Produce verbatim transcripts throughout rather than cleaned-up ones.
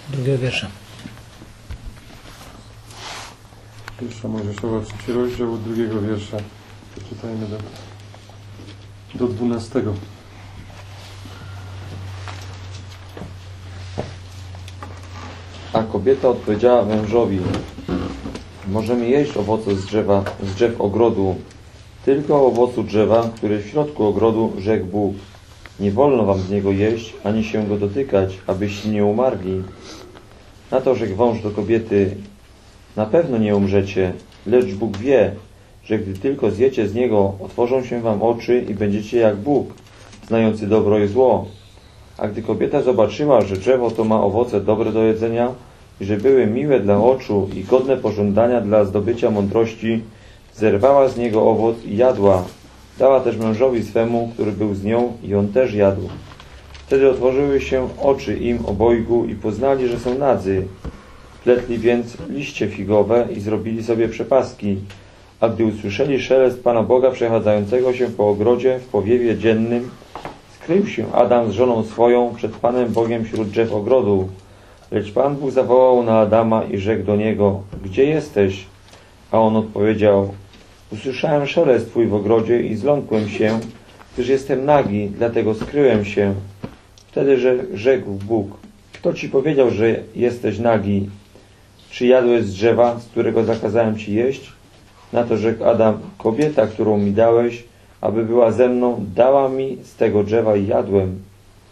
drugiego wiersza. Pierwsza Mojżeszowa, trzeci rozdział od drugiego wiersza. Przeczytajmy do, do dwunastego. A kobieta odpowiedziała mężowi: możemy jeść owoce z drzewa, z drzew ogrodu, tylko owocu drzewa, który w środku ogrodu rzekł Bóg: nie wolno wam z niego jeść, ani się go dotykać, abyście nie umarli. Na to rzekł wąż do kobiety: na pewno nie umrzecie, lecz Bóg wie, że gdy tylko zjecie z niego, otworzą się wam oczy i będziecie jak Bóg, znający dobro i zło. A gdy kobieta zobaczyła, że drzewo to ma owoce dobre do jedzenia i że były miłe dla oczu i godne pożądania dla zdobycia mądrości, zerwała z niego owoc i jadła. Dała też mężowi swemu, który był z nią, i on też jadł. Wtedy otworzyły się oczy im obojgu i poznali, że są nadzy. Pletli więc liście figowe i zrobili sobie przepaski. A gdy usłyszeli szelest Pana Boga przechadzającego się po ogrodzie w powiewie dziennym, skrył się Adam z żoną swoją przed Panem Bogiem wśród drzew ogrodu. Lecz Pan Bóg zawołał na Adama i rzekł do niego: gdzie jesteś? A on odpowiedział: usłyszałem szelest Twój w ogrodzie i zląkłem się, gdyż jestem nagi, dlatego skryłem się. Wtedy rzekł Bóg: kto Ci powiedział, że jesteś nagi? Czy jadłeś z drzewa, z którego zakazałem Ci jeść? Na to rzekł Adam: kobieta, którą mi dałeś, aby była ze mną, dała mi z tego drzewa i jadłem.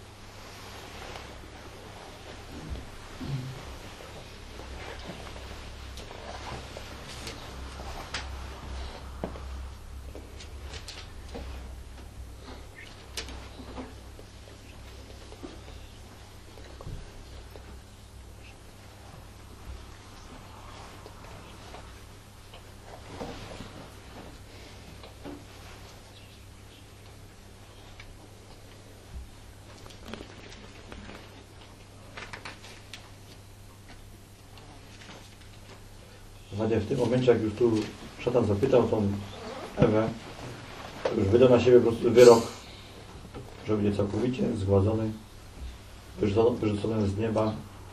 W zasadzie w tym momencie, jak już tu szatan zapytał tą Ewę, to już wydał na siebie po prostu wyrok, że będzie całkowicie zgładzony, wyrzucony z nieba,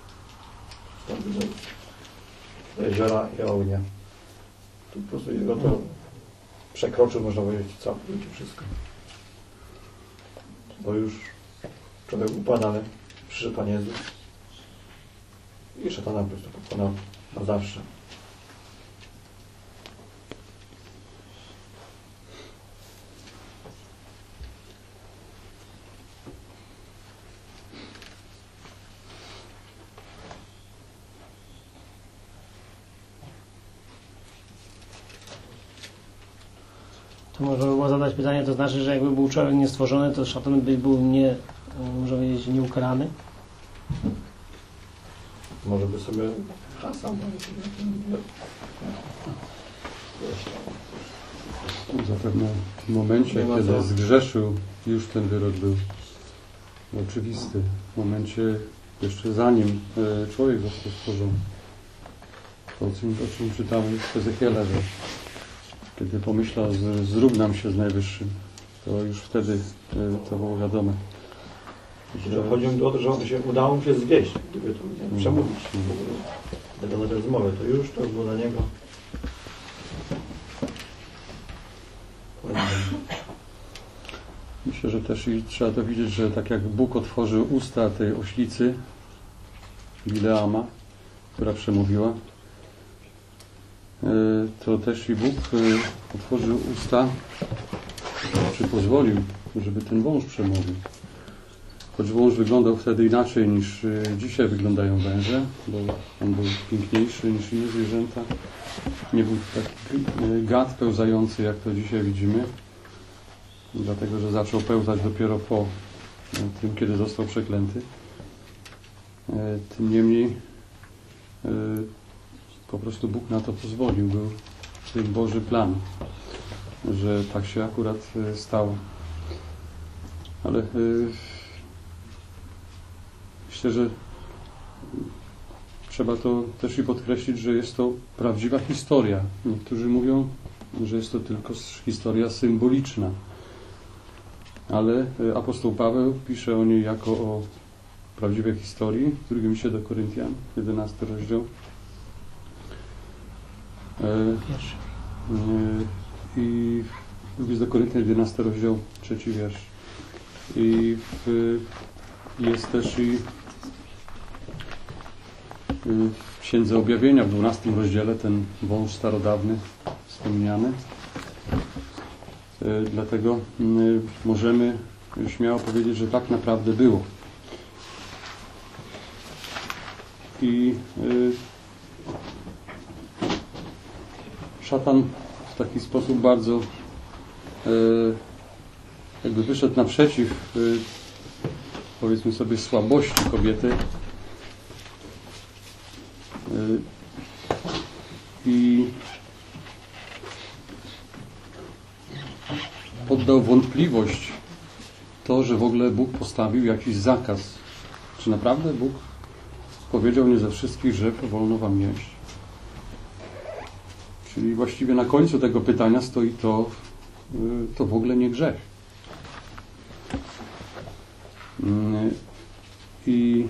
do jeziora i ognia. Tu po prostu jego to przekroczył, można powiedzieć, całkowicie wszystko. Bo już człowiek upadany, przyszedł Pan Jezus i szatana po prostu pokonał na zawsze. To można by było zadać pytanie, to znaczy, że jakby był człowiek niestworzony, to szatan by był nie, można powiedzieć, nieukarany? Może by sobie sam Zapewne w momencie, kiedy zgrzeszył, już ten wyrok był oczywisty. W momencie, jeszcze zanim człowiek został stworzony. To, o czym, o czym czytamy w Ezechiela, że kiedy pomyślał, że zrównam się z Najwyższym, to już wtedy to było wiadome. Że chodzi mi o to, że on się, udało mu się zwieść, gdyby to nie, przemówić. Gdyby na tę rozmowę, to już to było dla niego. Myślę, że też i trzeba to widzieć, że tak jak Bóg otworzył usta tej oślicy Bileama, która przemówiła, to też i Bóg otworzył usta, czy pozwolił, żeby ten wąż przemówił. Choć wąż wyglądał wtedy inaczej niż dzisiaj wyglądają węże, bo on był piękniejszy niż inne zwierzęta. Nie był taki gad pełzający, jak to dzisiaj widzimy, dlatego że zaczął pełzać dopiero po tym, kiedy został przeklęty. Tym niemniej po prostu Bóg na to pozwolił. Był ten Boży plan, że tak się akurat stało. Ale myślę, że trzeba to też i podkreślić, że jest to prawdziwa historia. Niektórzy mówią, że jest to tylko historia symboliczna. Ale apostoł Paweł pisze o niej jako o prawdziwej historii, w drugim liście do Koryntian, jedenasty rozdział. E, Pierwszy. e, I drugi list do Koryntian, jedenasty rozdział, trzeci wiersz. I w, jest też i w Księdze Objawienia w dwunastym rozdziale ten wąż starodawny wspomniany. E, dlatego m, możemy śmiało powiedzieć, że tak naprawdę było. I y, szatan w taki sposób bardzo y, jakby wyszedł naprzeciw y, powiedzmy sobie słabości kobiety y, i poddał wątpliwość to, że w ogóle Bóg postawił jakiś zakaz. Czy naprawdę Bóg powiedział nie ze wszystkich drzew wolno wam jeść? Czyli właściwie na końcu tego pytania stoi to, to w ogóle nie grzech. I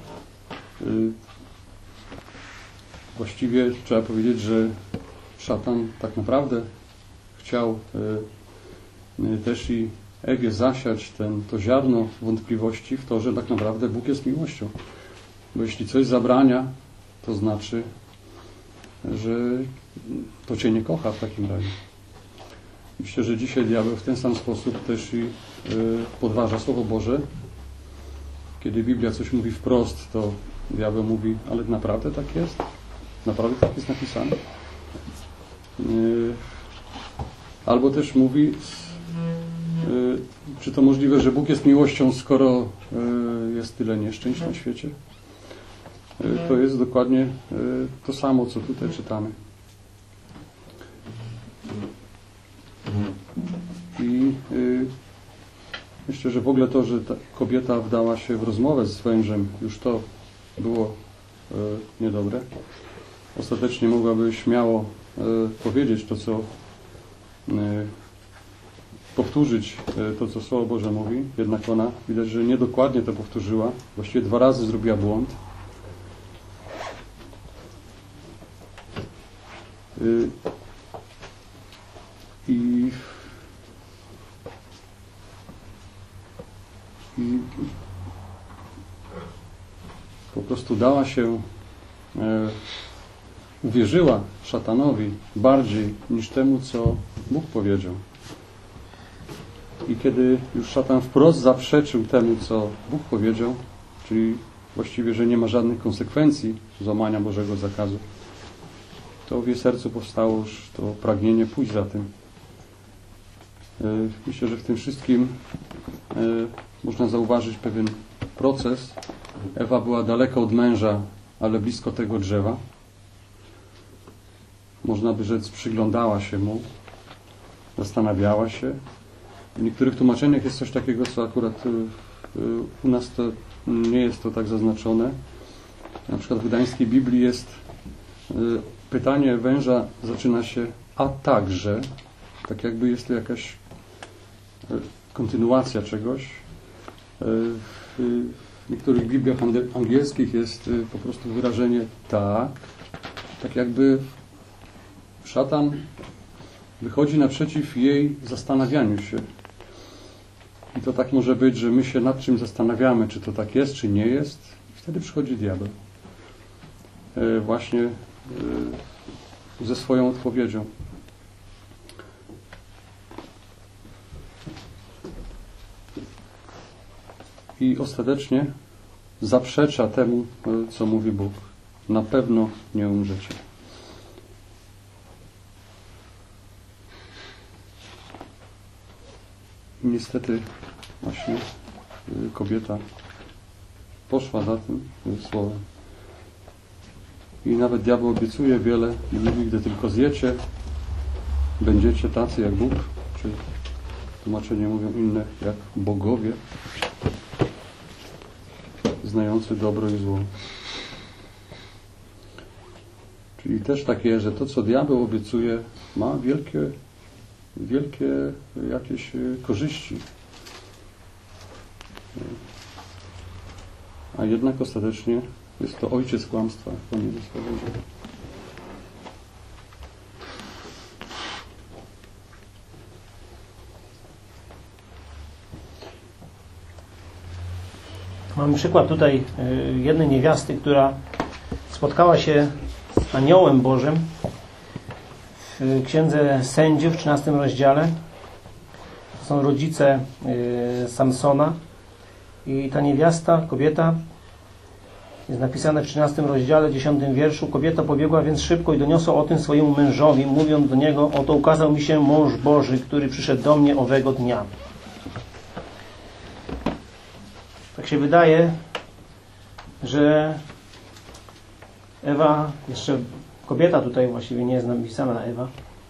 właściwie trzeba powiedzieć, że szatan tak naprawdę chciał też i Ewie zasiać ten, to ziarno wątpliwości w to, że tak naprawdę Bóg jest miłością. Bo jeśli coś zabrania, to znaczy, że to Cię nie kocha w takim razie. Myślę, że dzisiaj diabeł w ten sam sposób też i y, podważa Słowo Boże. Kiedy Biblia coś mówi wprost, to diabeł mówi, ale naprawdę tak jest? Naprawdę tak jest napisane? Y, albo też mówi, y, czy to możliwe, że Bóg jest miłością, skoro y, jest tyle nieszczęść na świecie? Y, to jest dokładnie y, to samo, co tutaj czytamy. I y, myślę, że w ogóle to, że ta kobieta wdała się w rozmowę z wężem, już to było y, niedobre. Ostatecznie mogłaby śmiało y, powiedzieć to, co y, powtórzyć y, to, co Słowo Boże mówi. Jednak ona, widać, że niedokładnie to powtórzyła. Właściwie dwa razy zrobiła błąd. Y, I I po prostu dała się, e, uwierzyła szatanowi bardziej niż temu, co Bóg powiedział. I kiedy już szatan wprost zaprzeczył temu, co Bóg powiedział, czyli właściwie, że nie ma żadnych konsekwencji złamania Bożego zakazu, to w jej sercu powstało już to pragnienie pójść za tym. E, myślę, że w tym wszystkim e, można zauważyć pewien proces. Ewa była daleko od męża, ale blisko tego drzewa. Można by rzec, przyglądała się mu, zastanawiała się. W niektórych tłumaczeniach jest coś takiego, co akurat u nas to nie jest to tak zaznaczone. Na przykład w gdańskiej Biblii jest pytanie węża, zaczyna się a także, tak jakby jest to jakaś kontynuacja czegoś. W niektórych Bibliach angielskich jest po prostu wyrażenie tak, tak jakby szatan wychodzi naprzeciw jej zastanawianiu się. I to tak może być, że my się nad czym zastanawiamy, czy to tak jest, czy nie jest. I wtedy przychodzi diabeł. Właśnie ze swoją odpowiedzią. I ostatecznie zaprzecza temu, co mówi Bóg. Na pewno nie umrzecie. I niestety właśnie kobieta poszła za tym słowem. I nawet diabeł obiecuje wiele i mówi, gdy tylko zjecie, będziecie tacy jak Bóg, czy tłumaczenie mówią inne, jak bogowie, znający dobro i zło. Czyli też takie, że to, co diabeł obiecuje, ma wielkie, wielkie jakieś korzyści. A a jednak ostatecznie jest to ojciec kłamstwa, jak Pan Jezus powiedział. Mamy przykład tutaj jednej niewiasty, która spotkała się z aniołem Bożym w Księdze Sędziów w trzynastym rozdziale. To są rodzice Samsona i ta niewiasta, kobieta, jest napisane w trzynastym rozdziale, dziesiątym wierszu. Kobieta pobiegła więc szybko i doniosła o tym swojemu mężowi, mówiąc do niego: oto ukazał mi się mąż Boży, który przyszedł do mnie owego dnia. Tak się wydaje, że Ewa, jeszcze kobieta tutaj właściwie nie jest napisana Ewa,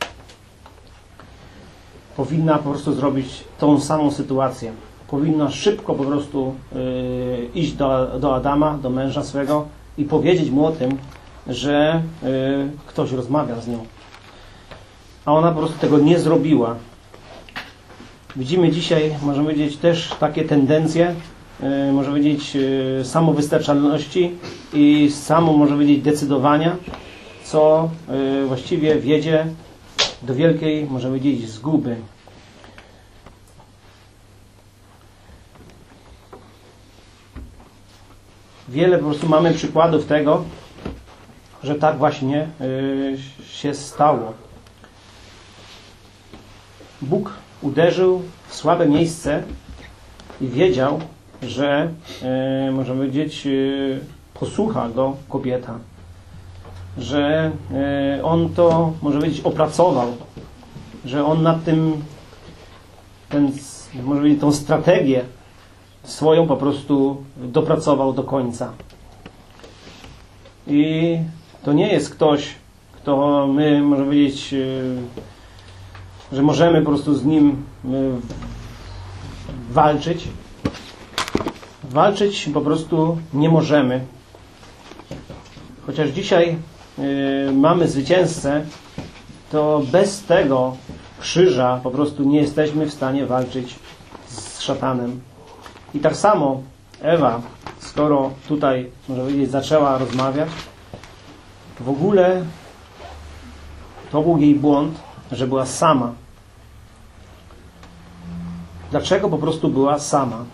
powinna po prostu zrobić tą samą sytuację. Powinna szybko po prostu yy, iść do, do Adama, do męża swego i powiedzieć mu o tym, że yy, ktoś rozmawia z nią. A ona po prostu tego nie zrobiła. Widzimy dzisiaj, możemy powiedzieć, też takie tendencje, yy, można powiedzieć, yy, samowystarczalności i samo, można powiedzieć, decydowania, co yy, właściwie wiedzie do wielkiej, można powiedzieć, zguby. Wiele po prostu mamy przykładów tego, że tak właśnie yy, się stało. Bóg uderzył w słabe miejsce i wiedział, że yy, można powiedzieć, yy, posłucha go kobieta. Że yy, on to, można powiedzieć, opracował. Że on nad tym, ten, może powiedzieć, tą strategię swoją po prostu dopracował do końca. I to nie jest ktoś, kto my, można powiedzieć, że możemy po prostu z nim walczyć. Walczyć po prostu nie możemy. Chociaż dzisiaj mamy zwycięzcę, to bez tego krzyża po prostu nie jesteśmy w stanie walczyć z szatanem. I tak samo Ewa, skoro tutaj, można powiedzieć, zaczęła rozmawiać, w ogóle to był jej błąd, że była sama. Dlaczego po prostu była sama?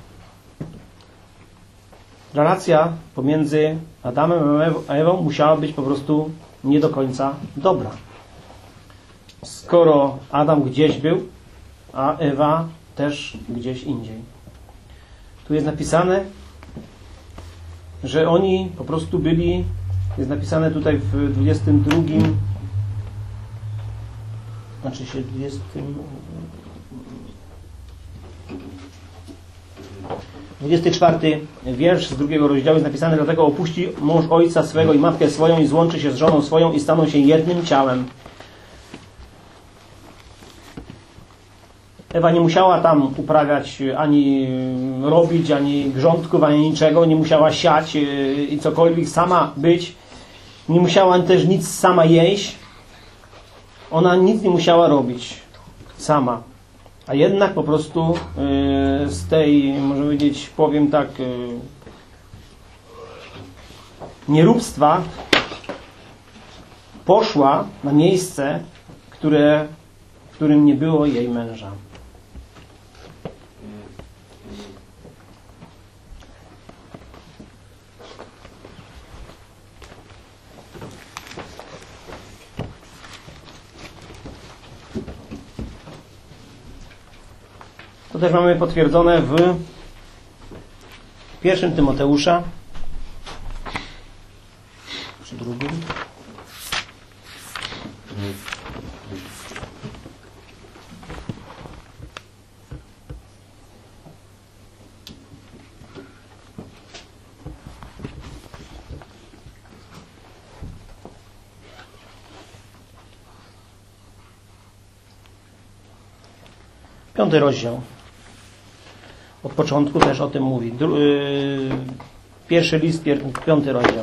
Relacja pomiędzy Adamem a Ewą musiała być po prostu nie do końca dobra. Skoro Adam gdzieś był, a Ewa też gdzieś indziej. Tu jest napisane, że oni po prostu byli, jest napisane tutaj w dwudziestym drugim, znaczy się dwudziestym, dwudziesty czwarty wiersz z drugiego rozdziału jest napisane: dlatego opuści mąż ojca swego i matkę swoją i złączy się z żoną swoją i staną się jednym ciałem. Ewa nie musiała tam uprawiać, ani robić, ani grządków, ani niczego. Nie musiała siać i cokolwiek sama być. Nie musiała też nic sama jeść. Ona nic nie musiała robić sama. A jednak po prostu z tej, można powiedzieć, powiem tak, nieróbstwa poszła na miejsce, które, w którym nie było jej męża. To też mamy potwierdzone w pierwszym Tymoteusza, czy drugim? Piąty rozdział. Od początku też o tym mówi. Dru- yy, pierwszy list, pier- piąty rozdział.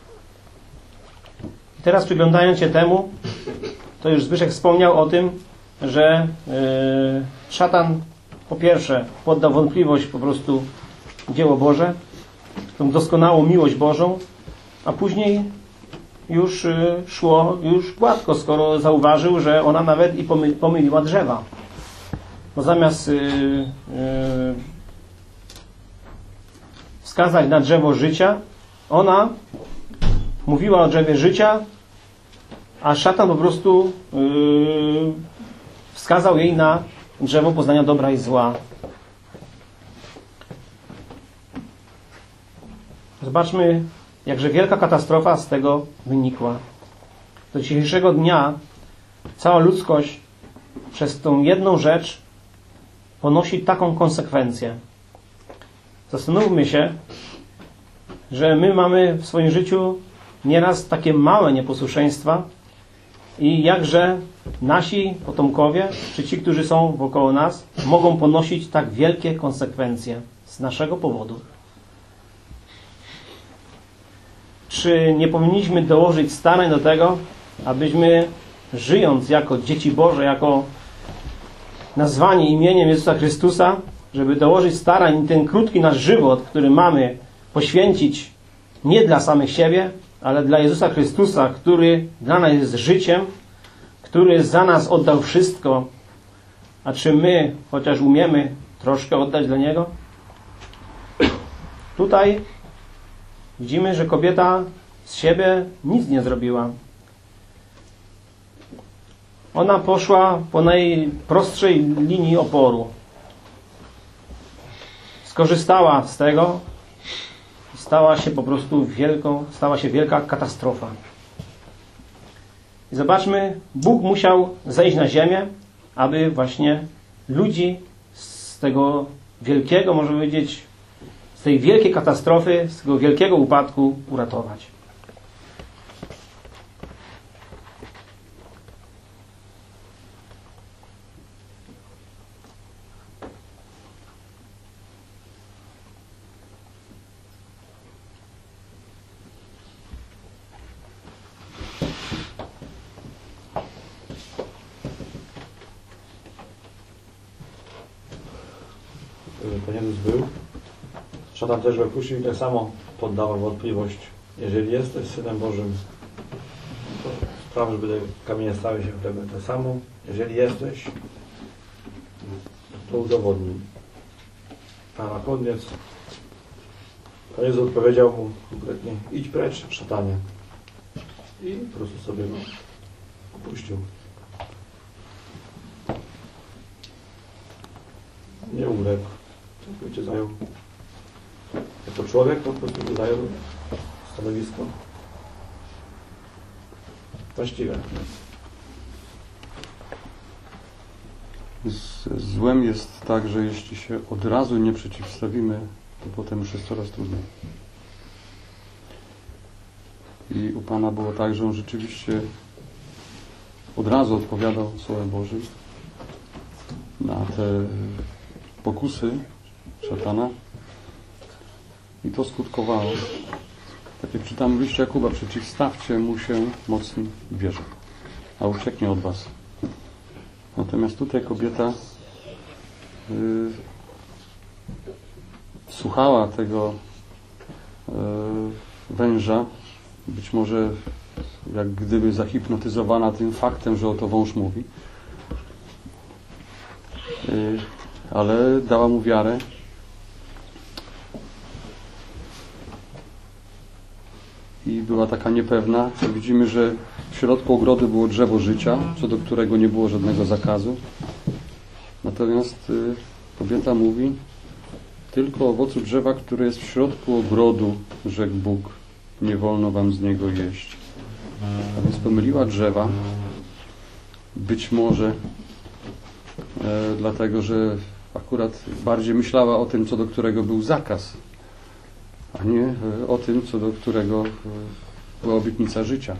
I teraz przyglądając się temu, to już Zbyszek wspomniał o tym, że yy, szatan po pierwsze poddał wątpliwość po prostu dzieło Boże, tą doskonałą miłość Bożą, a później już yy, szło już gładko, skoro zauważył, że ona nawet i pomy, pomyliła drzewa. Bo zamiast yy, yy, wskazać na drzewo życia, ona mówiła o drzewie życia, a szatan po prostu yy, wskazał jej na drzewo poznania dobra i zła. Zobaczmy, jakże wielka katastrofa z tego wynikła. Do dzisiejszego dnia cała ludzkość przez tą jedną rzecz ponosi taką konsekwencję. Zastanówmy się, że my mamy w swoim życiu nieraz takie małe nieposłuszeństwa i jakże nasi potomkowie, czy ci, którzy są wokoło nas, mogą ponosić tak wielkie konsekwencje z naszego powodu. Czy nie powinniśmy dołożyć starań do tego, abyśmy, żyjąc jako dzieci Boże, jako nazwani imieniem Jezusa Chrystusa, żeby dołożyć starań i ten krótki nasz żywot, który mamy, poświęcić nie dla samych siebie, ale dla Jezusa Chrystusa, który dla nas jest życiem, który za nas oddał wszystko, a czy my chociaż umiemy troszkę oddać dla Niego? Tutaj widzimy, że kobieta z siebie nic nie zrobiła. Ona poszła po najprostszej linii oporu. Skorzystała z tego i stała się po prostu wielką, stała się wielka katastrofa. I zobaczmy, Bóg musiał zejść na ziemię, aby właśnie ludzi z tego wielkiego, można powiedzieć, z tej wielkiej katastrofy, z tego wielkiego upadku uratować. Pan Jezus był. Szatan też go kusił i tak samo poddawał wątpliwość. Jeżeli jesteś Synem Bożym, to spraw, żeby te kamienie stały się chlebem. Tak samo, jeżeli jesteś, to udowodnij. A na koniec Pan Jezus odpowiedział mu konkretnie: idź precz, szatanie. I po prostu sobie go opuścił. Nie uległ. Całkowicie zajął. Jako człowiek po prostu zajął stanowisko właściwe. Z złem jest tak, że jeśli się od razu nie przeciwstawimy, to potem już jest coraz trudniej. I u Pana było tak, że On rzeczywiście od razu odpowiadał Słowem Bożym na te pokusy szatana i to skutkowało. Tak jak czytamy w liście Jakuba, przeciwstawcie mu się mocni w wierze, a ucieknie od was. Natomiast tutaj kobieta yy, słuchała tego yy, węża, być może jak gdyby zahipnotyzowana tym faktem, że oto wąż mówi, yy, ale dała mu wiarę. I była taka niepewna. Widzimy, że w środku ogrodu było drzewo życia, co do którego nie było żadnego zakazu. Natomiast y, kobieta mówi: tylko owocu drzewa, które jest w środku ogrodu, rzekł Bóg, nie wolno wam z niego jeść. A więc pomyliła drzewa. Być może e, dlatego, że akurat bardziej myślała o tym, co do którego był zakaz, a nie o tym, co do którego była obietnica życia.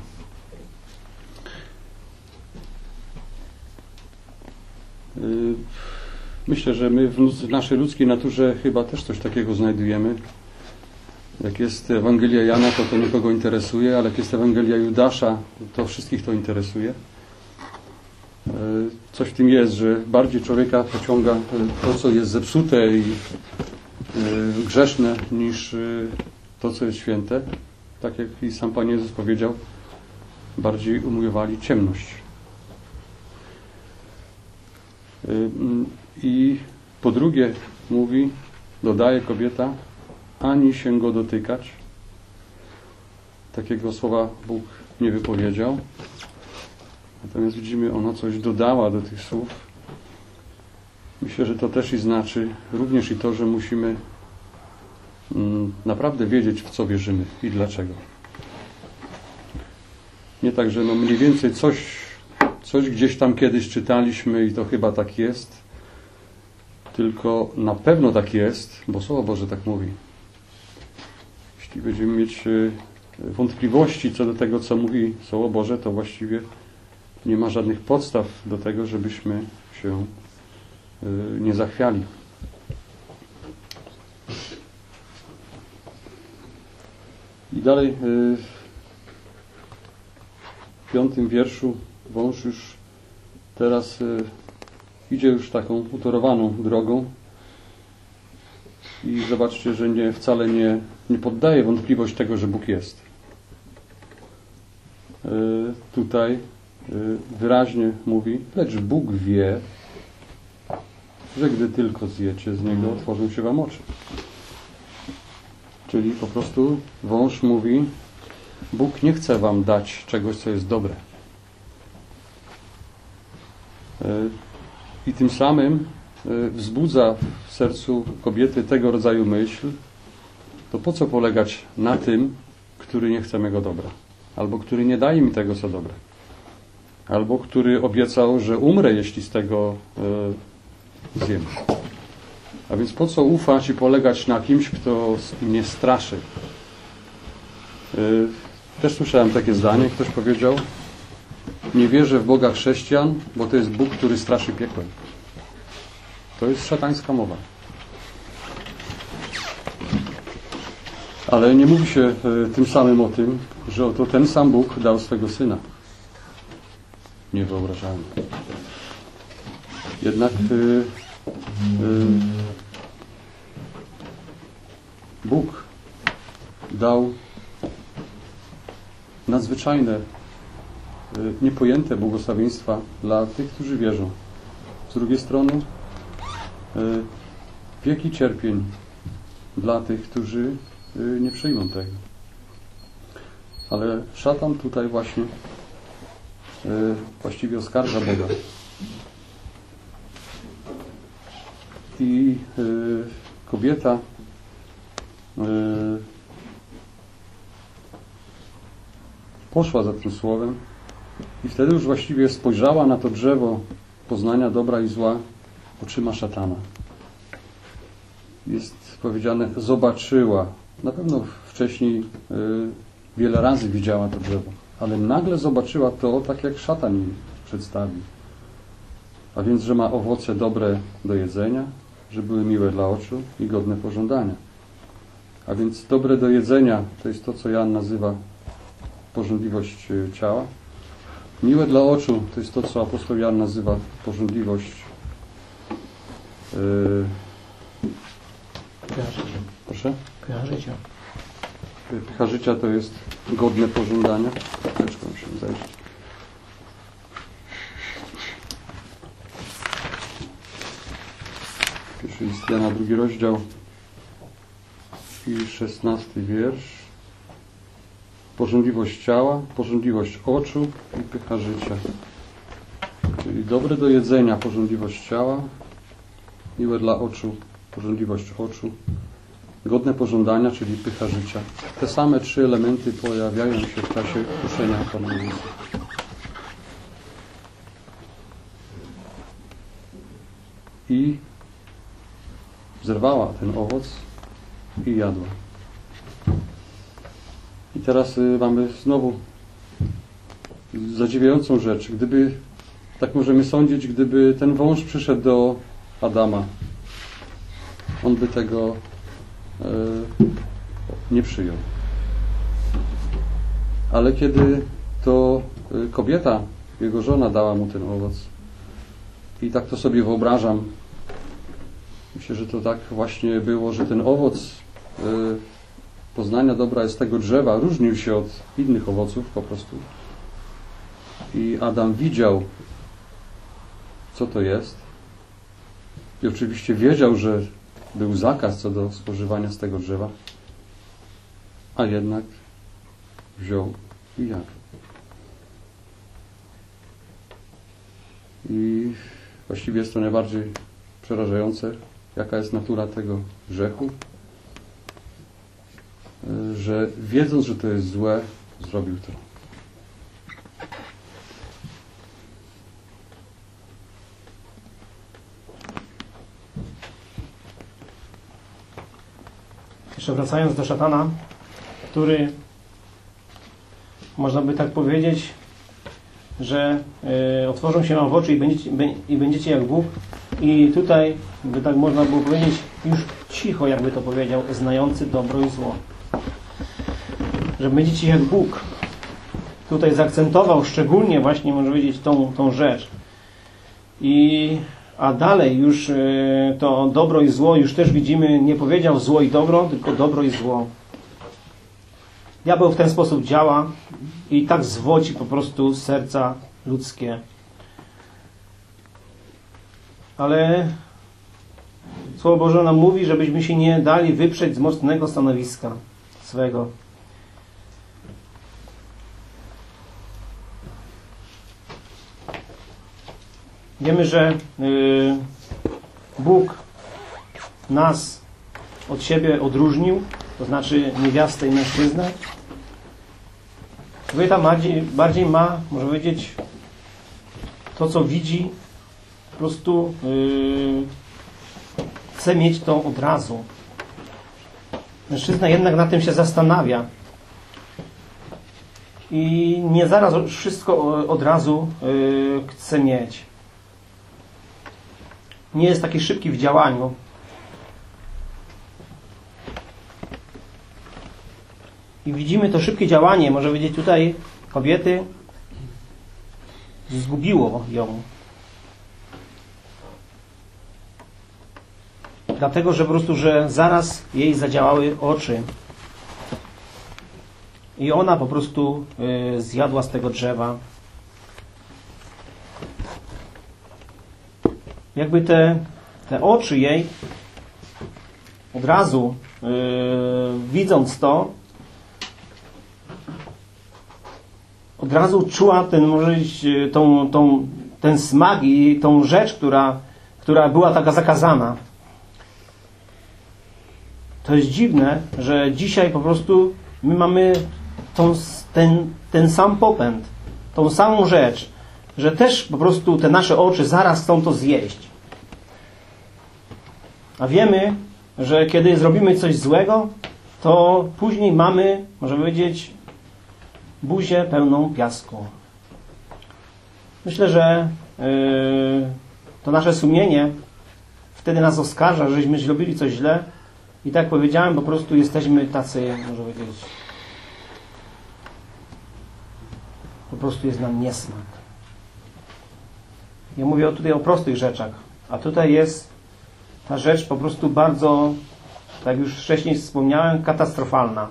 Myślę, że my w naszej ludzkiej naturze chyba też coś takiego znajdujemy. Jak jest Ewangelia Jana, to to nikogo interesuje, ale jak jest Ewangelia Judasza, to wszystkich to interesuje. coś w tym jest, że bardziej człowieka pociąga to, co jest zepsute i grzeszne, niż to, co jest święte. Tak jak i sam Pan Jezus powiedział, bardziej umiłowali ciemność. I po drugie mówi, dodaje kobieta, ani się go dotykać. Takiego słowa Bóg nie wypowiedział. Natomiast widzimy, ona coś dodała do tych słów. Myślę, że to też i znaczy również i to, że musimy mm, naprawdę wiedzieć, w co wierzymy i dlaczego. Nie tak, że no mniej więcej coś, coś gdzieś tam kiedyś czytaliśmy i to chyba tak jest, tylko na pewno tak jest, bo Słowo Boże tak mówi. Jeśli będziemy mieć wątpliwości co do tego, co mówi Słowo Boże, to właściwie nie ma żadnych podstaw do tego, żebyśmy się nie zachwiali. I dalej w piątym wierszu wąż już teraz idzie już taką utorowaną drogą i zobaczcie, że nie, wcale nie, nie poddaje wątpliwość tego, że Bóg jest. Tutaj wyraźnie mówi, lecz Bóg wie, że gdy tylko zjecie z niego, otworzą się wam oczy. Czyli po prostu wąż mówi, Bóg nie chce wam dać czegoś, co jest dobre. I tym samym wzbudza w sercu kobiety tego rodzaju myśl, to po co polegać na tym, który nie chce mego dobra? Albo który nie daje mi tego, co dobre. Albo który obiecał, że umrę, jeśli z tego e, zjem. A więc po co ufać i polegać na kimś, kto mnie straszy? E, też słyszałem takie zdanie, ktoś powiedział, nie wierzę w Boga chrześcijan, bo to jest Bóg, który straszy piekłem. To jest szatańska mowa. Ale nie mówi się e, tym samym o tym, że oto ten sam Bóg dał swego Syna. Niewyobrażalne. Jednak y, y, Bóg dał nadzwyczajne, y, niepojęte błogosławieństwa dla tych, którzy wierzą. Z drugiej strony y, wieki cierpień dla tych, którzy y, nie przyjmą tego. Ale szatan tutaj właśnie właściwie oskarża Boga. I y, kobieta y, poszła za tym słowem i wtedy już właściwie spojrzała na to drzewo poznania dobra i zła oczyma szatana. Jest powiedziane, zobaczyła. Na pewno wcześniej y, wiele razy widziała to drzewo. Ale nagle zobaczyła to, tak jak szatan jej przedstawi. A więc, że ma owoce dobre do jedzenia, że były miłe dla oczu i godne pożądania. A więc dobre do jedzenia to jest to, co Jan nazywa pożądliwość ciała. Miłe dla oczu to jest to, co apostoł Jan nazywa pożądliwość yy... Pycha życia. Proszę? Pycha życia. Pycha życia to jest godne pożądania. Troszeczkę musimy zejść. Pierwszy list Jana, drugi rozdział i szesnasty wiersz. Pożądliwość ciała, pożądliwość oczu i pycha życia. Czyli dobre do jedzenia, pożądliwość ciała, miłe dla oczu, pożądliwość oczu, godne pożądania, czyli pycha życia. Te same trzy elementy pojawiają się w czasie kuszenia Pana Jezusa. I zerwała ten owoc i jadła. I teraz y, mamy znowu zadziwiającą rzecz. Gdyby, tak możemy sądzić, gdyby ten wąż przyszedł do Adama, on by tego nie przyjął. Ale kiedy to kobieta, jego żona dała mu ten owoc, I tak to sobie wyobrażam. Myślę, że to tak właśnie było, że ten owoc y, poznania dobra z tego drzewa różnił się od innych owoców po prostu. I Adam widział, co to jest. I oczywiście wiedział, że był zakaz co do spożywania z tego drzewa, a jednak wziął i jadł. I właściwie jest to najbardziej przerażające, jaka jest natura tego grzechu, że wiedząc, że to jest złe, zrobił to. Jeszcze wracając do szatana, który, można by tak powiedzieć, że y, otworzą się wam w oczy i będziecie, be, i będziecie jak Bóg. I tutaj, by tak można było powiedzieć, już cicho, jakby to powiedział, znający dobro i zło. Że będziecie jak Bóg. Tutaj zaakcentował szczególnie właśnie, można powiedzieć, tą, tą rzecz. I, a dalej już y, to dobro i zło już też widzimy, nie powiedział zło i dobro, tylko dobro i zło. Diabeł w ten sposób działa i tak zwodzi po prostu serca ludzkie. Ale Słowo Boże nam mówi, żebyśmy się nie dali wyprzeć z mocnego stanowiska swego. Wiemy, że yy, Bóg nas od siebie odróżnił, to znaczy niewiastę i mężczyznę. Kobieta bardziej, bardziej ma, można powiedzieć, to, co widzi, po prostu yy, chce mieć to od razu. Mężczyzna jednak na tym się zastanawia i nie zaraz wszystko od razu yy, chce mieć. Nie jest taki szybki w działaniu. I widzimy to szybkie działanie, może powiedzieć tutaj kobiety, zgubiło ją. Dlatego, że po prostu, że zaraz jej zadziałały oczy. I ona po prostu y, zjadła z tego drzewa. Jakby te, te oczy jej od razu y, widząc to, od razu czuła ten, może powiedzieć, tą, tą, ten smak i tą rzecz, która, która była taka zakazana. To jest dziwne, że dzisiaj po prostu my mamy tą, ten, ten sam popęd, tą samą rzecz, że też po prostu te nasze oczy zaraz chcą to zjeść. A wiemy, że kiedy zrobimy coś złego, to później mamy, można powiedzieć, buzię pełną piasku. Myślę, że yy, to nasze sumienie wtedy nas oskarża, żeśmy zrobili coś źle i tak powiedziałem, po prostu jesteśmy tacy, można powiedzieć, po prostu jest nam niesmak. Ja mówię tutaj o prostych rzeczach, a tutaj jest ta rzecz po prostu bardzo, tak już wcześniej wspomniałem, katastrofalna.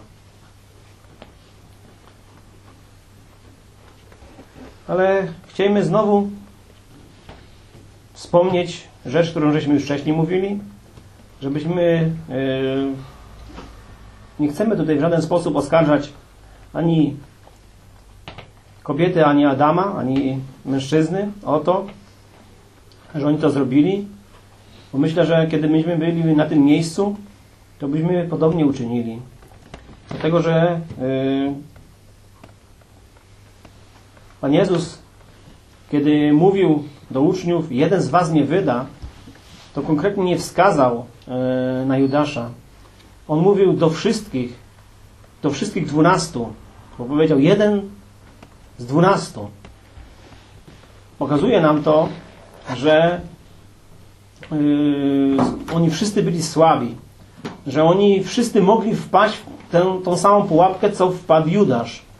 Ale chcielibyśmy znowu wspomnieć rzecz, którą żeśmy już wcześniej mówili, żebyśmy yy, nie chcemy tutaj w żaden sposób oskarżać ani kobiety, ani Adama, ani mężczyzny o to, że oni to zrobili, bo myślę, że kiedy myśmy byli na tym miejscu, to byśmy podobnie uczynili. Dlatego, że yy, Pan Jezus, kiedy mówił do uczniów, jeden z was mnie wyda, to konkretnie nie wskazał yy, na Judasza. On mówił do wszystkich, do wszystkich dwunastu, bo powiedział jeden z dwunastu. Pokazuje nam to, że yy, oni wszyscy byli słabi, że oni wszyscy mogli wpaść w tę, tą samą pułapkę, co wpadł Judasz.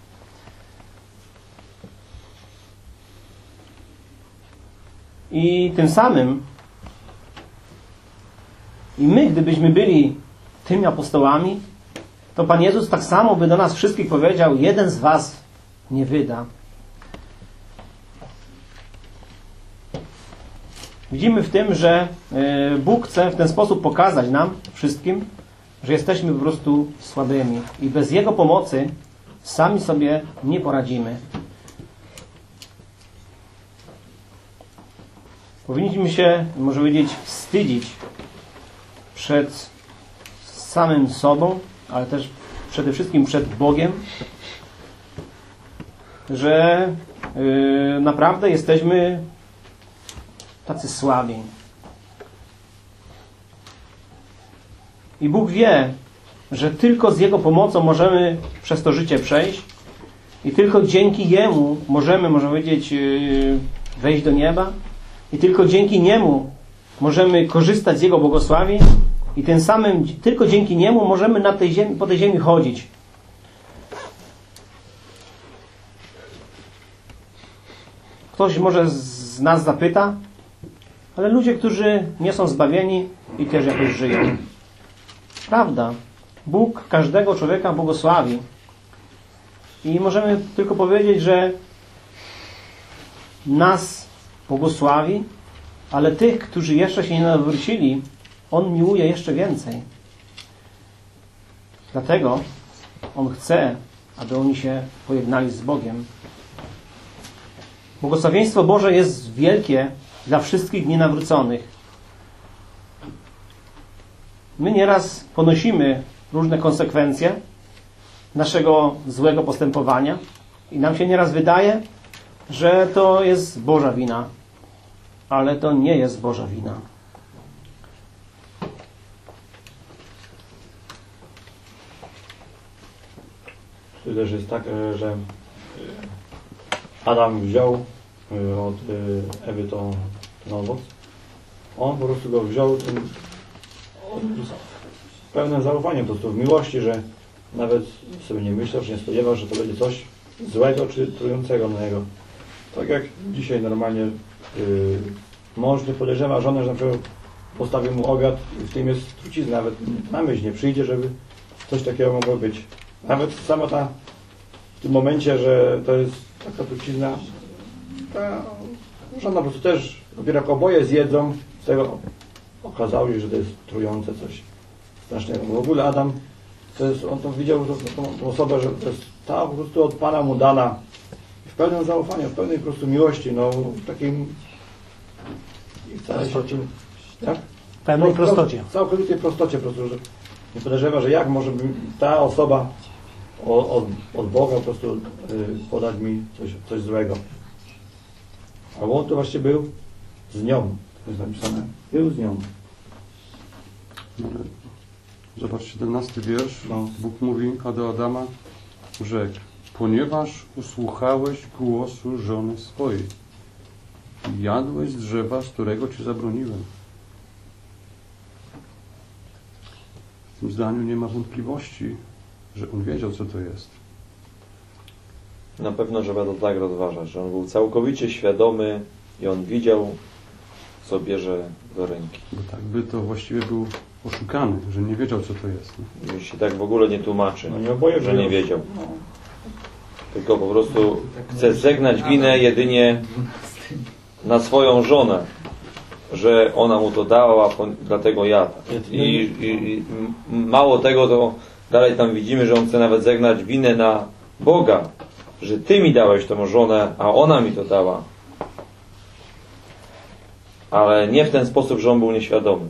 I tym samym i my, gdybyśmy byli tymi apostołami, to Pan Jezus tak samo by do nas wszystkich powiedział: jeden z was nie wyda. Widzimy w tym, że Bóg chce w ten sposób pokazać nam wszystkim, że jesteśmy po prostu słabymi i bez Jego pomocy sami sobie nie poradzimy. Powinniśmy się, może powiedzieć, wstydzić przed samym sobą, ale też przede wszystkim przed Bogiem, że yy, naprawdę jesteśmy tacy słabi. I Bóg wie, że tylko z Jego pomocą możemy przez to życie przejść i tylko dzięki Jemu możemy, można powiedzieć, yy, wejść do nieba i tylko dzięki Niemu możemy korzystać z Jego błogosławień i tym samym, tylko dzięki Niemu możemy na tej ziemi, po tej ziemi chodzić. Ktoś może z nas zapyta, ale ludzie, którzy nie są zbawieni i też jakoś żyją. Prawda. Bóg każdego człowieka błogosławi. I możemy tylko powiedzieć, że nas błogosławi, ale tych, którzy jeszcze się nie nawrócili, On miłuje jeszcze więcej. Dlatego On chce, aby oni się pojednali z Bogiem. Błogosławieństwo Boże jest wielkie dla wszystkich nienawróconych. My nieraz ponosimy różne konsekwencje naszego złego postępowania i nam się nieraz wydaje, że to jest Boża wina. Ale to nie jest Boża wina. Tu też jest tak, że Adam wziął od Ewy to, ten owoc. On po prostu go wziął tym pełnym zaufaniem, po prostu w miłości, że nawet sobie nie myślał, że nie spodziewał, że to będzie coś złego czy trującego na niego. Tak jak dzisiaj normalnie yy, mąż nie podejrzewa żonę, że na przykład postawi mu obiad i w tym jest trucizna, nawet na myśl nie przyjdzie, żeby coś takiego mogło być. Nawet sama ta w tym momencie, że to jest taka trucizna, ta żona po prostu też, dopiero jak oboje zjedzą, z tego okazało się, że to jest trujące coś strasznego. W ogóle Adam, to jest, on to widział tą, tą osobę, że to jest ta po prostu od Pana mu dana w pełnym zaufaniu, w pełnej po prostu miłości, no w takim i w całej jak? W pełnej prostocie. W całkowitej prostocie po prostu, że nie podejrzewa, że jak może ta osoba od, od, od Boga po prostu y, podać mi coś, coś złego. A on to właśnie był z nią. To jest napisane. Był z nią. Zobacz, siedemnasty wiersz. No. Bóg mówi a do Adama, rzekł: ponieważ usłuchałeś głosu żony swojej i jadłeś z drzewa, z którego ci zabroniłem. W tym zdaniu nie ma wątpliwości, że on wiedział, co to jest. Na pewno trzeba to tak rozważać, że on był całkowicie świadomy i on widział, co bierze do ręki. Bo tak by to właściwie był oszukany, że nie wiedział, co to jest. Już się tak w ogóle nie tłumaczy, No nie oboje że nie żyją. wiedział. Tylko po prostu chce zegnać winę jedynie na swoją żonę, że ona mu to dała, dlatego jada. I, i, i mało tego, to dalej tam widzimy, że on chce nawet zegnać winę na Boga, że Ty mi dałeś tą żonę, a ona mi to dała. Ale nie w ten sposób, że on był nieświadomy.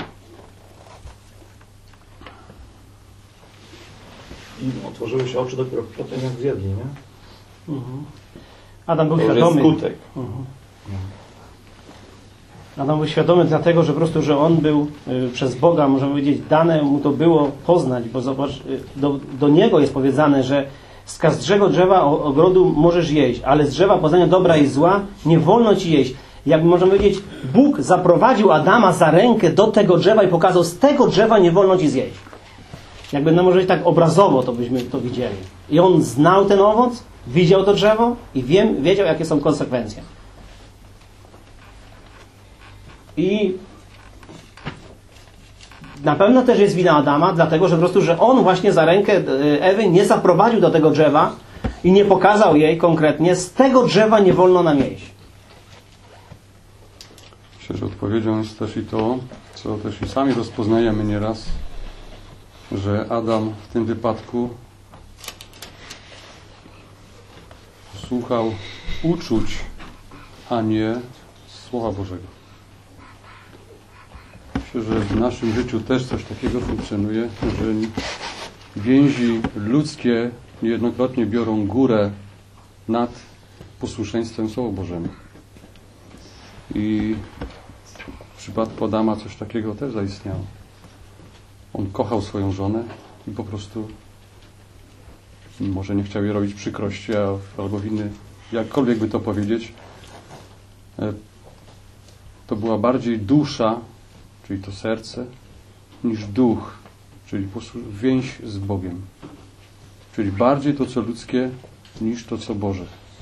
I otworzyły się oczy dopiero potem, jak zjedli, nie? Mhm. Adam był To już jest świadomy. skutek. Mhm. Adam był świadomy dlatego, że po prostu, że on był y, przez Boga, można powiedzieć, dane mu to było poznać, bo zobacz, y, do, do niego jest powiedziane, że z każdego drzewa o, ogrodu możesz jeść, ale z drzewa poznania dobra i zła nie wolno ci jeść. Jak możemy powiedzieć, Bóg zaprowadził Adama za rękę do tego drzewa i pokazał, z tego drzewa nie wolno ci zjeść. Jakby, no może tak obrazowo to byśmy to widzieli. I on znał ten owoc, widział to drzewo i wiem, wiedział, jakie są konsekwencje. I na pewno też jest wina Adama, dlatego że po prostu, że on właśnie za rękę Ewy nie zaprowadził do tego drzewa i nie pokazał jej konkretnie, z tego drzewa nie wolno nam jeść. Myślę, że odpowiedzią jest też i to, co też i sami rozpoznajemy nieraz, że Adam w tym wypadku słuchał uczuć, a nie Słowa Bożego. Myślę, że w naszym życiu też coś takiego funkcjonuje, że więzi ludzkie niejednokrotnie biorą górę nad posłuszeństwem Słowu Bożemu. I w przypadku Adama coś takiego też zaistniało. On kochał swoją żonę i po prostu może nie chciał jej robić przykrości, a, albo winy, jakkolwiek by to powiedzieć, to była bardziej dusza, czyli to serce, niż duch, czyli więź z Bogiem. Czyli bardziej to, co ludzkie, niż to, co Boże.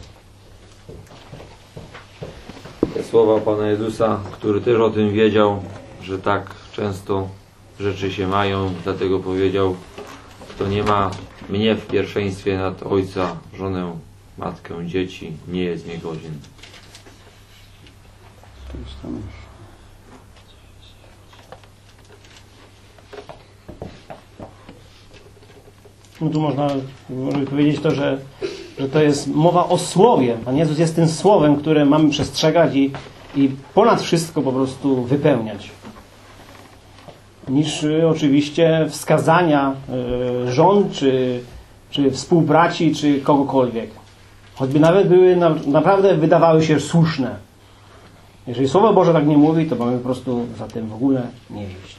Te słowa Pana Jezusa, który też o tym wiedział, że tak często rzeczy się mają, dlatego powiedział: kto nie ma mnie w pierwszeństwie nad ojca, żonę, matkę, dzieci, nie jest mnie godzien. No tu można, można powiedzieć to, że, że to jest mowa o słowie. Pan Jezus jest tym słowem, które mamy przestrzegać i, i ponad wszystko po prostu wypełniać. Niż y, oczywiście wskazania y, żon, czy, czy współbraci, czy kogokolwiek. Choćby nawet były na, naprawdę wydawały się słuszne. Jeżeli Słowo Boże tak nie mówi, to mamy po prostu za tym w ogóle nie iść.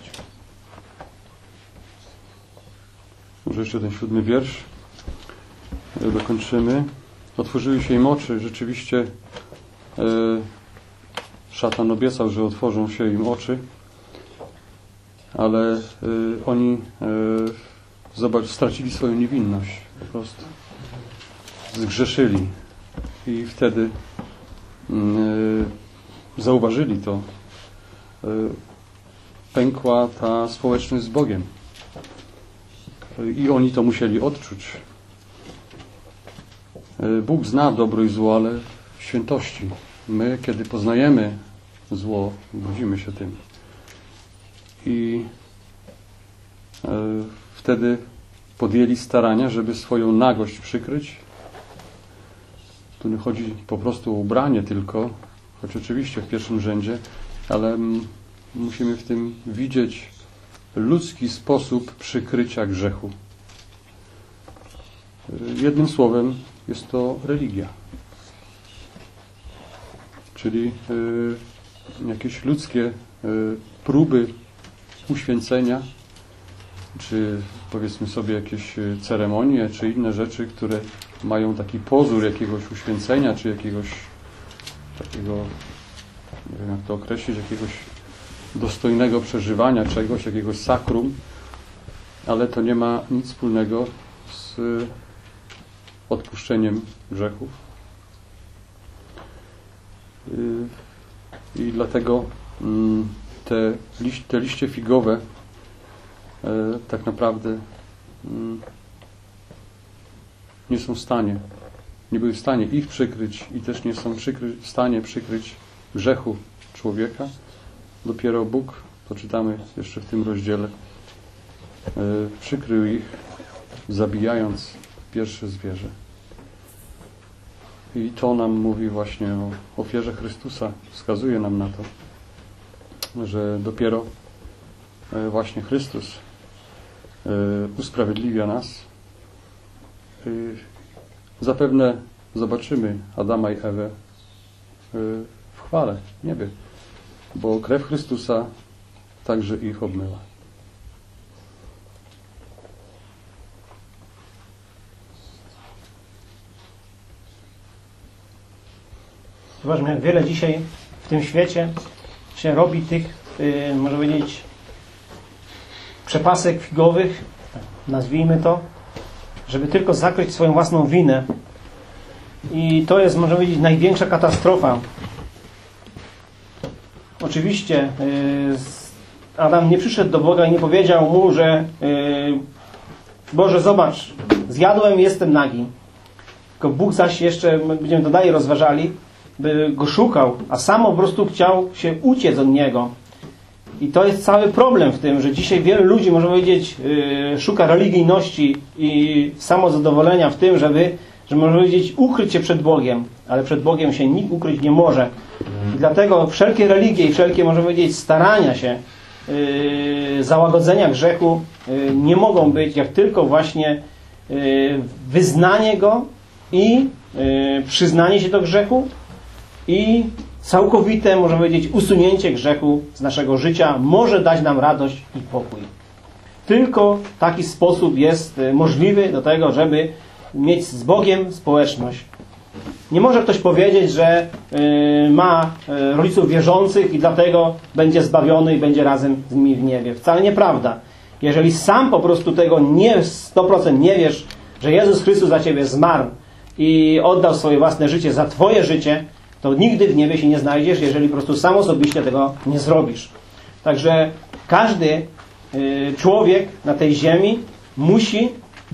Może jeszcze ten siódmy wiersz dokończymy. Otworzyły się im oczy. Rzeczywiście e, szatan obiecał, że otworzą się im oczy, ale e, oni e, zobacz, stracili swoją niewinność. Po prostu zgrzeszyli. I wtedy e, zauważyli to. E, pękła ta społeczność z Bogiem. I oni to musieli odczuć. Bóg zna dobro i zło, ale w świętości. My, kiedy poznajemy zło, budzimy się tym. I e, wtedy podjęli starania, żeby swoją nagość przykryć. Tu nie chodzi po prostu o ubranie tylko, choć oczywiście w pierwszym rzędzie, ale m, musimy w tym widzieć ludzki sposób przykrycia grzechu. Jednym słowem jest to religia. Czyli y, jakieś ludzkie y, próby uświęcenia, czy powiedzmy sobie jakieś ceremonie, czy inne rzeczy, które mają taki pozór jakiegoś uświęcenia, czy jakiegoś takiego, nie wiem jak to określić, jakiegoś dostojnego przeżywania czegoś, jakiegoś sakrum, ale to nie ma nic wspólnego z odpuszczeniem grzechów. I dlatego te, liś, te liście figowe tak naprawdę nie są w stanie, nie były w stanie ich przykryć i też nie są przykry, w stanie przykryć grzechu człowieka. Dopiero Bóg, to czytamy jeszcze w tym rozdziale, przykrył ich, zabijając pierwsze zwierzę. I to nam mówi właśnie o ofierze Chrystusa. Wskazuje nam na to, że dopiero właśnie Chrystus usprawiedliwia nas. Zapewne zobaczymy Adama i Ewę w chwale, w niebie, bo krew Chrystusa także ich obmyła. Zobaczmy, jak wiele dzisiaj w tym świecie się robi tych, yy, można powiedzieć, przepasek figowych, nazwijmy to, żeby tylko zakryć swoją własną winę. I to jest, można powiedzieć, największa katastrofa. oczywiście Adam nie przyszedł do Boga i nie powiedział mu, że Boże, zobacz, zjadłem i jestem nagi. Tylko Bóg zaś jeszcze, będziemy to dalej rozważali, by go szukał, a sam po prostu chciał się uciec od niego. I to jest cały problem w tym, że dzisiaj wielu ludzi, można powiedzieć, szuka religijności i samozadowolenia w tym, żeby, że można powiedzieć, ukryć się przed Bogiem. Ale przed Bogiem się nikt ukryć nie może. I dlatego wszelkie religie i wszelkie, można powiedzieć, starania się yy, załagodzenia grzechu yy, nie mogą być jak tylko właśnie yy, wyznanie go i yy, przyznanie się do grzechu i całkowite, można powiedzieć, usunięcie grzechu z naszego życia może dać nam radość i pokój. Tylko taki sposób jest możliwy do tego, żeby mieć z Bogiem społeczność. Nie może ktoś powiedzieć, że y, ma y, rodziców wierzących i dlatego będzie zbawiony i będzie razem z nimi w niebie. Wcale nieprawda. Jeżeli sam po prostu tego nie sto procent nie wiesz, że Jezus Chrystus za ciebie zmarł i oddał swoje własne życie za twoje życie, to nigdy w niebie się nie znajdziesz, jeżeli po prostu sam osobiście tego nie zrobisz. Także każdy y, człowiek na tej ziemi musi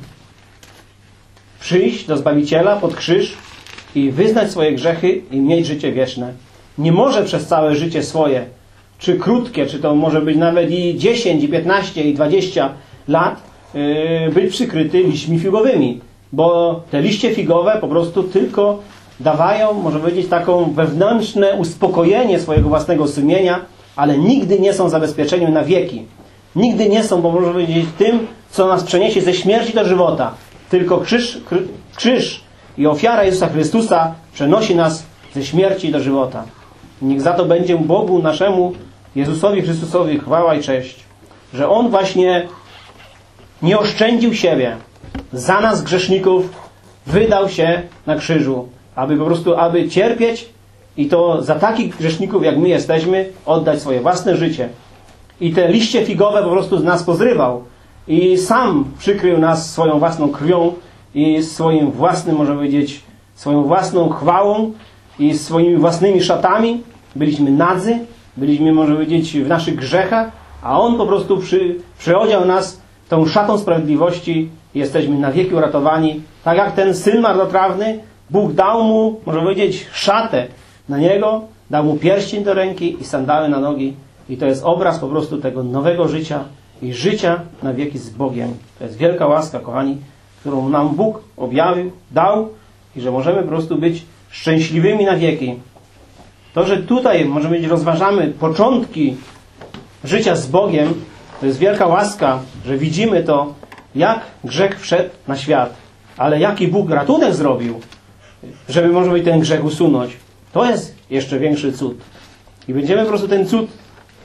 przyjść do Zbawiciela pod krzyż i wyznać swoje grzechy i mieć życie wieczne. Nie może przez całe życie swoje, czy krótkie, czy to może być nawet i dziesięć, i piętnaście, i dwadzieścia lat, yy, być przykryty liśćmi figowymi. Bo te liście figowe po prostu tylko dawają, można powiedzieć, taką wewnętrzne uspokojenie swojego własnego sumienia, ale nigdy nie są zabezpieczeniem na wieki. Nigdy nie są, bo można powiedzieć, tym, co nas przeniesie ze śmierci do żywota. Tylko krzyż, krzyż i ofiara Jezusa Chrystusa przenosi nas ze śmierci do żywota. Niech za to będzie Bogu naszemu, Jezusowi Chrystusowi chwała i cześć, że On właśnie nie oszczędził siebie. Za nas grzeszników wydał się na krzyżu, aby po prostu, aby cierpieć i to za takich grzeszników, jak my jesteśmy, oddać swoje własne życie. I te liście figowe po prostu z nas pozrywał. I sam przykrył nas swoją własną krwią i swoim własnym, można powiedzieć, swoją własną chwałą i swoimi własnymi szatami. Byliśmy nadzy, byliśmy, można powiedzieć, w naszych grzechach, a On po prostu przy, przyodział nas tą szatą sprawiedliwości i jesteśmy na wieki uratowani. Tak jak ten syn marnotrawny, Bóg dał mu, można powiedzieć, szatę na niego, dał mu pierścień do ręki i sandały na nogi. I to jest obraz po prostu tego nowego życia i życia na wieki z Bogiem. To jest wielka łaska, kochani, którą nam Bóg objawił, dał i że możemy po prostu być szczęśliwymi na wieki. To, że tutaj, może być, rozważamy początki życia z Bogiem, to jest wielka łaska, że widzimy to, jak grzech wszedł na świat. Ale jaki Bóg ratunek zrobił, żeby, może być, ten grzech usunąć. To jest jeszcze większy cud. I będziemy po prostu ten cud,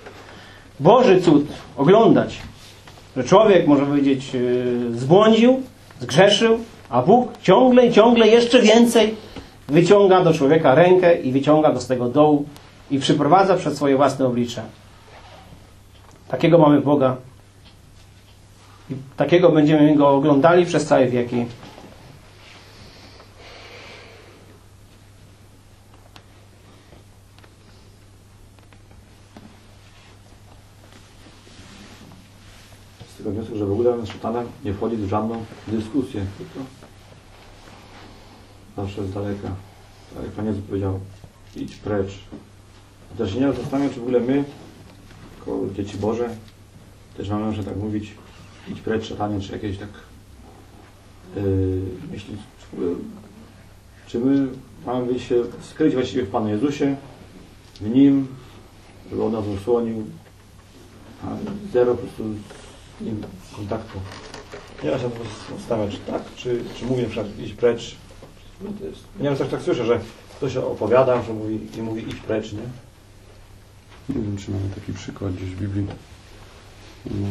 Boży cud, oglądać. Że człowiek, może powiedzieć, zbłądził, zgrzeszył, a Bóg ciągle i ciągle jeszcze więcej wyciąga do człowieka rękę i wyciąga go z tego dołu i przyprowadza przed swoje własne oblicze. Takiego mamy Boga. I takiego będziemy Go oglądali przez całe wieki. Z tego wniosek, że w ogóle z szatanem nie wchodzić w żadną dyskusję, tylko zawsze z daleka. Tak jak Pan Jezus powiedział, idź precz. Też się nie zastanawiam, czy w ogóle my, jako dzieci Boże, też mamy, że tak mówić, idź precz szatanie, czy jakieś tak yy, myśli, czy, czy my mamy się skryć właściwie w Panu Jezusie, w Nim, żeby On nas osłonił, a zero po prostu z Nim kontaktu. Nie ma się zastanawiać, czy tak, czy, czy mówię na przykład iść precz. Nie wiem, coś tak słyszę, że ktoś opowiada, że mówi i mówi idź precz, nie? Nie wiem, czy mamy taki przykład gdzieś w Biblii. No,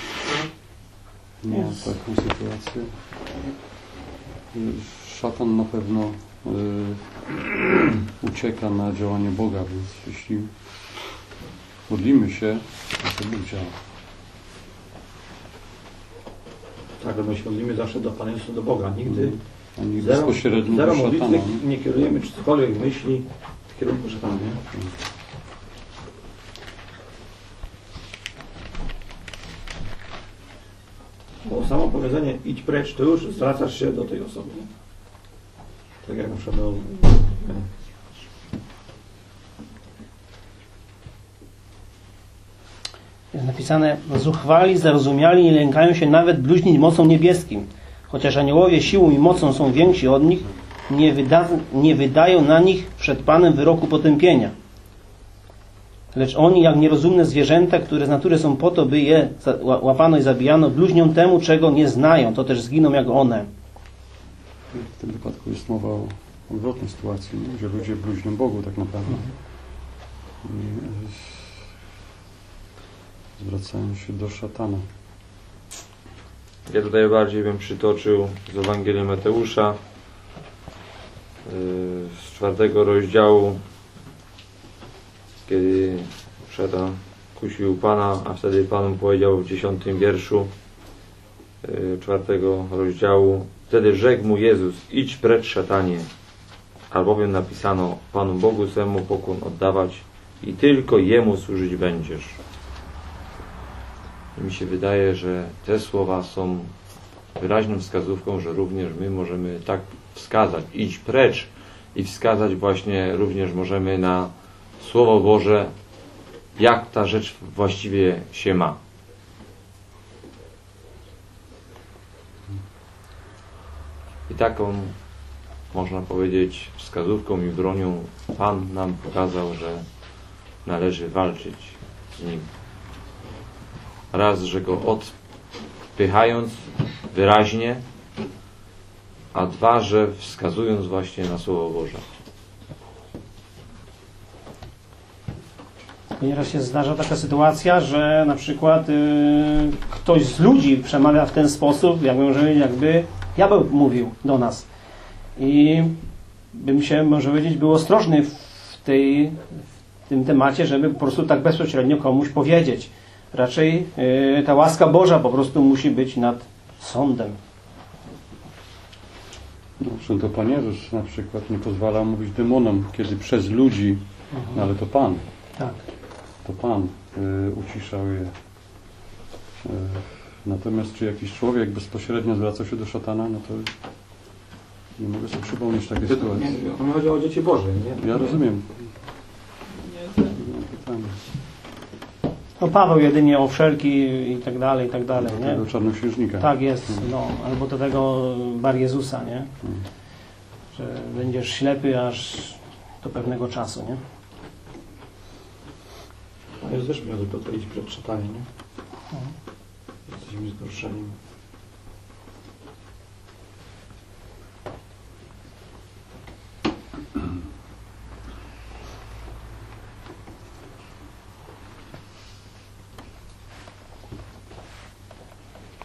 no taką sytuację. Szatan na pewno y, ucieka na działanie Boga, więc jeśli modlimy się, to Bóg działa. Tak, my się modlimy zawsze do Pana Jezusa, do Boga. Nigdy A nie zero, bezpośrednio zero do modlitwy szatana. nie kierujemy, czy cokolwiek myśli w kierunku szatana, nie? Bo samo powiedzenie idź precz, to już zwracasz się do tej osoby. Nie? Tak jak na przykład do... Jest napisane, zuchwali, zarozumiali, nie lękają się nawet bluźnić mocą niebieskim. Chociaż aniołowie siłą i mocą są więksi od nich, nie, wyda, nie wydają na nich przed Panem wyroku potępienia. Lecz oni, jak nierozumne zwierzęta, które z natury są po to, by je łapano i zabijano, bluźnią temu, czego nie znają, to też zginą jak one. W tym wypadku jest mowa o odwrotnej sytuacji, nie? Gdzie ludzie bluźnią Bogu tak naprawdę. I zwracają się do szatana. Ja tutaj bardziej bym przytoczył z Ewangelii Mateusza z czwartego rozdziału, kiedy szatan kusił Pana, a wtedy Pan mu powiedział w dziesiątym wierszu czwartego rozdziału: wtedy rzekł mu Jezus: idź precz, szatanie, albowiem napisano: Panu Bogu swemu pokłon oddawać i tylko Jemu służyć będziesz. I mi się wydaje, że te słowa są wyraźną wskazówką, że również my możemy tak wskazać, idź precz, i wskazać właśnie również możemy na Słowo Boże, jak ta rzecz właściwie się ma. I taką, można powiedzieć, wskazówką i bronią Pan nam pokazał, że należy walczyć z nim. Raz, że go odpychając wyraźnie, a dwa, że wskazując właśnie na Słowo Boże. Nieraz się zdarza taka sytuacja, że na przykład yy, ktoś z ludzi przemawia w ten sposób, jak może jakby diabeł mówił do nas. I bym się, może powiedzieć, był ostrożny w, tej, w tym temacie, żeby po prostu tak bezpośrednio komuś powiedzieć. Raczej yy, ta łaska Boża po prostu musi być nad sądem. No, to Pan Jezus na przykład nie pozwala mówić demonom, kiedy przez ludzi, mhm. no, ale to Pan. Tak. To Pan y, uciszał je. Y, natomiast czy jakiś człowiek bezpośrednio zwraca się do szatana, no to nie mogę sobie przypomnieć takiej sytuacji. Nie, nie chodzi o dzieci Boże, nie? Ja rozumiem. Nie, nie. No Paweł jedynie o wszelki i tak dalej, i tak dalej, do nie? tego czarnoksiężnika. Tak jest, no, albo do tego Bar Jezusa, nie? Hmm. Że będziesz ślepy aż do pewnego czasu, nie? A Jezus też miał tylko to iść przed szatanie, nie? Hmm. Jesteśmy zgorszeni.